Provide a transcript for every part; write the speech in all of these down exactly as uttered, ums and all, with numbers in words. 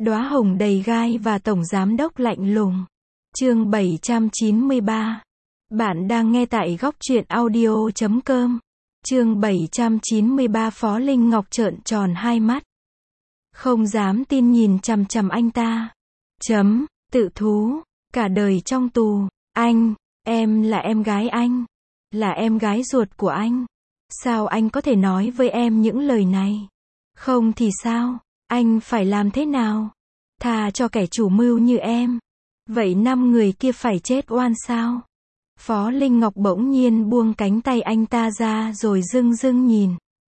Đóa hồng đầy gai và tổng giám đốc lạnh lùng. Chương bảy trăm chín mươi ba. Bạn đang nghe tại góc truyện audio chấm com. Chương bảy trăm chín mươi ba. Phó Linh Ngọc trợn tròn hai mắt. Không dám tin nhìn chằm chằm anh ta. Chấm, tự thú, cả đời trong tù. Anh, em là em gái anh. Là em gái ruột của anh. Sao anh có thể nói với em những lời này? Không thì sao? Anh phải làm thế nào? Thà cho kẻ chủ mưu như em. Vậy năm người kia phải chết oan sao? Phó Linh Ngọc bỗng nhiên buông cánh tay anh ta ra rồi dưng dưng nhìn.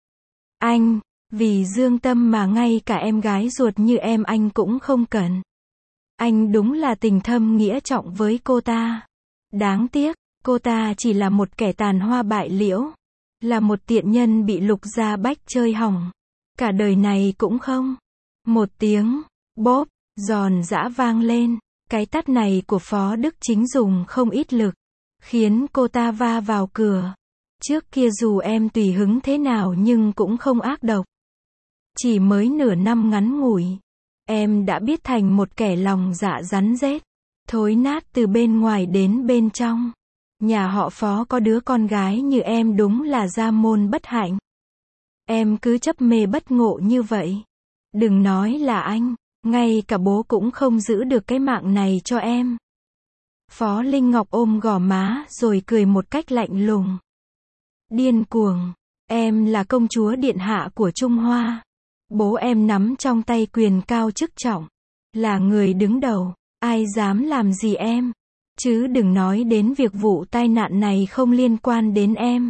Anh, vì Dương Tâm mà ngay cả em gái ruột như em anh cũng không cần. Anh đúng là tình thâm nghĩa trọng với cô ta. Đáng tiếc, cô ta chỉ là một kẻ tàn hoa bại liễu. Là một tiện nhân bị Lục Gia Bách chơi hỏng. Cả đời này cũng không. Một tiếng, bóp, giòn giã vang lên. Cái tát này của Phó Đức Chính dùng không ít lực. Khiến cô ta va vào cửa. Trước kia dù em tùy hứng thế nào nhưng cũng không ác độc. Chỉ mới nửa năm ngắn ngủi. Em đã biết thành một kẻ lòng dạ rắn rết. Thối nát từ bên ngoài đến bên trong. Nhà họ Phó có đứa con gái như em đúng là gia môn bất hạnh. Em cứ chấp mê bất ngộ như vậy. Đừng nói là anh, ngay cả bố cũng không giữ được cái mạng này cho em. Phó Linh Ngọc ôm gò má rồi cười một cách lạnh lùng. Điên cuồng, em là công chúa điện hạ của Trung Hoa. Bố em nắm trong tay quyền cao chức trọng. Là người đứng đầu, ai dám làm gì em? Chứ đừng nói đến việc vụ tai nạn này không liên quan đến em.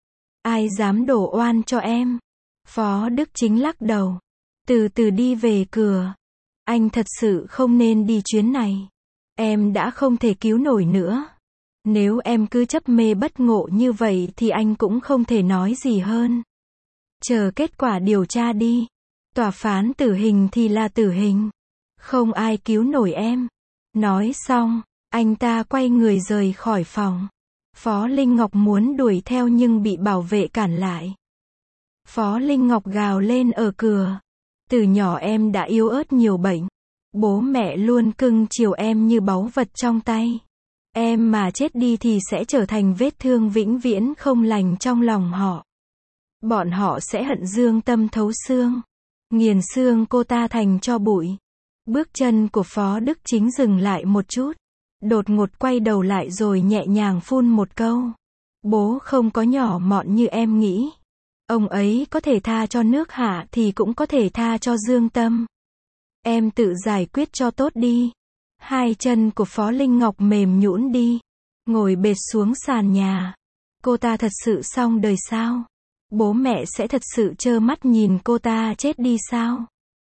Ai dám đổ oan cho em? Phó Đức Chính lắc đầu. Từ từ đi về cửa. Anh thật sự không nên đi chuyến này. Em đã không thể cứu nổi nữa. Nếu em cứ chấp mê bất ngộ như vậy thì anh cũng không thể nói gì hơn. Chờ kết quả điều tra đi. Tòa phán tử hình thì là tử hình. Không ai cứu nổi em. Nói xong, anh ta quay người rời khỏi phòng. Phó Linh Ngọc muốn đuổi theo nhưng bị bảo vệ cản lại. Phó Linh Ngọc gào lên ở cửa. Từ nhỏ em đã yếu ớt nhiều bệnh. Bố mẹ luôn cưng chiều em như báu vật trong tay. Em mà chết đi thì sẽ trở thành vết thương vĩnh viễn không lành trong lòng họ. Bọn họ sẽ hận Dương Tâm thấu xương. Nghiền xương cô ta thành tro bụi. Bước chân của Phó Đức Chính dừng lại một chút. Đột ngột quay đầu lại rồi nhẹ nhàng phun một câu. Bố không có nhỏ mọn như em nghĩ. Ông ấy có thể tha cho nước Hạ thì cũng có thể tha cho Dương Tâm. Em tự giải quyết cho tốt đi. Hai chân của Phó Linh Ngọc mềm nhũn đi. Ngồi bệt xuống sàn nhà. Cô ta thật sự xong đời sao? Bố mẹ sẽ thật sự trơ mắt nhìn cô ta chết đi sao?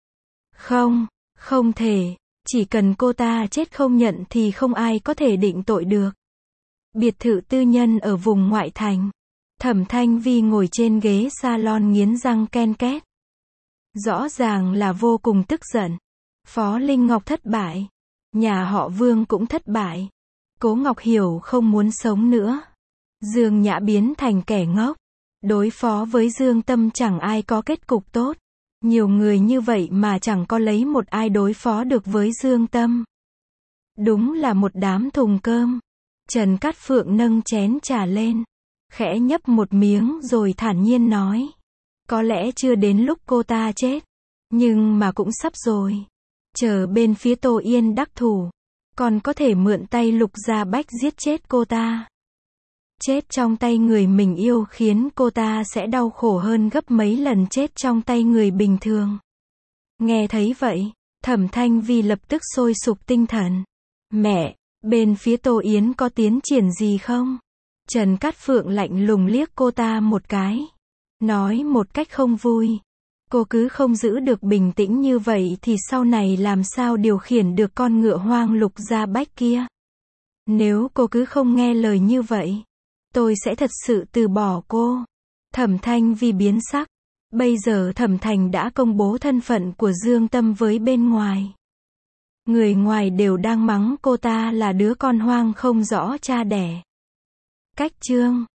Không, không thể. Chỉ cần cô ta chết không nhận thì không ai có thể định tội được. Biệt thự tư nhân ở vùng ngoại thành. Thẩm Thanh Vi ngồi trên ghế salon nghiến răng ken két. Rõ ràng là vô cùng tức giận. Phó Linh Ngọc thất bại. Nhà họ Vương cũng thất bại. Cố Ngọc Hiểu không muốn sống nữa. Dương Nhã biến thành kẻ ngốc. Đối phó với Dương Tâm chẳng ai có kết cục tốt. Nhiều người như vậy mà chẳng có lấy một ai đối phó được với Dương Tâm. Đúng là một đám thùng cơm. Trần Cát Phượng nâng chén trà lên. Khẽ nhấp một miếng rồi thản nhiên nói. Có lẽ chưa đến lúc cô ta chết. Nhưng mà cũng sắp rồi. Chờ bên phía Tô Yên đắc thủ. Còn có thể mượn tay Lục Gia Bách giết chết cô ta. Chết trong tay người mình yêu khiến cô ta sẽ đau khổ hơn gấp mấy lần chết trong tay người bình thường. Nghe thấy vậy, Thẩm Thanh Vi lập tức sôi sục tinh thần. Mẹ, bên phía Tô Yến có tiến triển gì không? Trần Cát Phượng lạnh lùng liếc cô ta một cái. Nói một cách không vui. Cô cứ không giữ được bình tĩnh như vậy thì sau này làm sao điều khiển được con ngựa hoang Lục Gia Bách kia? Nếu cô cứ không nghe lời như vậy, tôi sẽ thật sự từ bỏ cô. Thẩm Thanh Vi biến sắc. Bây giờ Thẩm Thành đã công bố thân phận của Dương Tâm với bên ngoài. Người ngoài đều đang mắng cô ta là đứa con hoang không rõ cha đẻ. Cách chương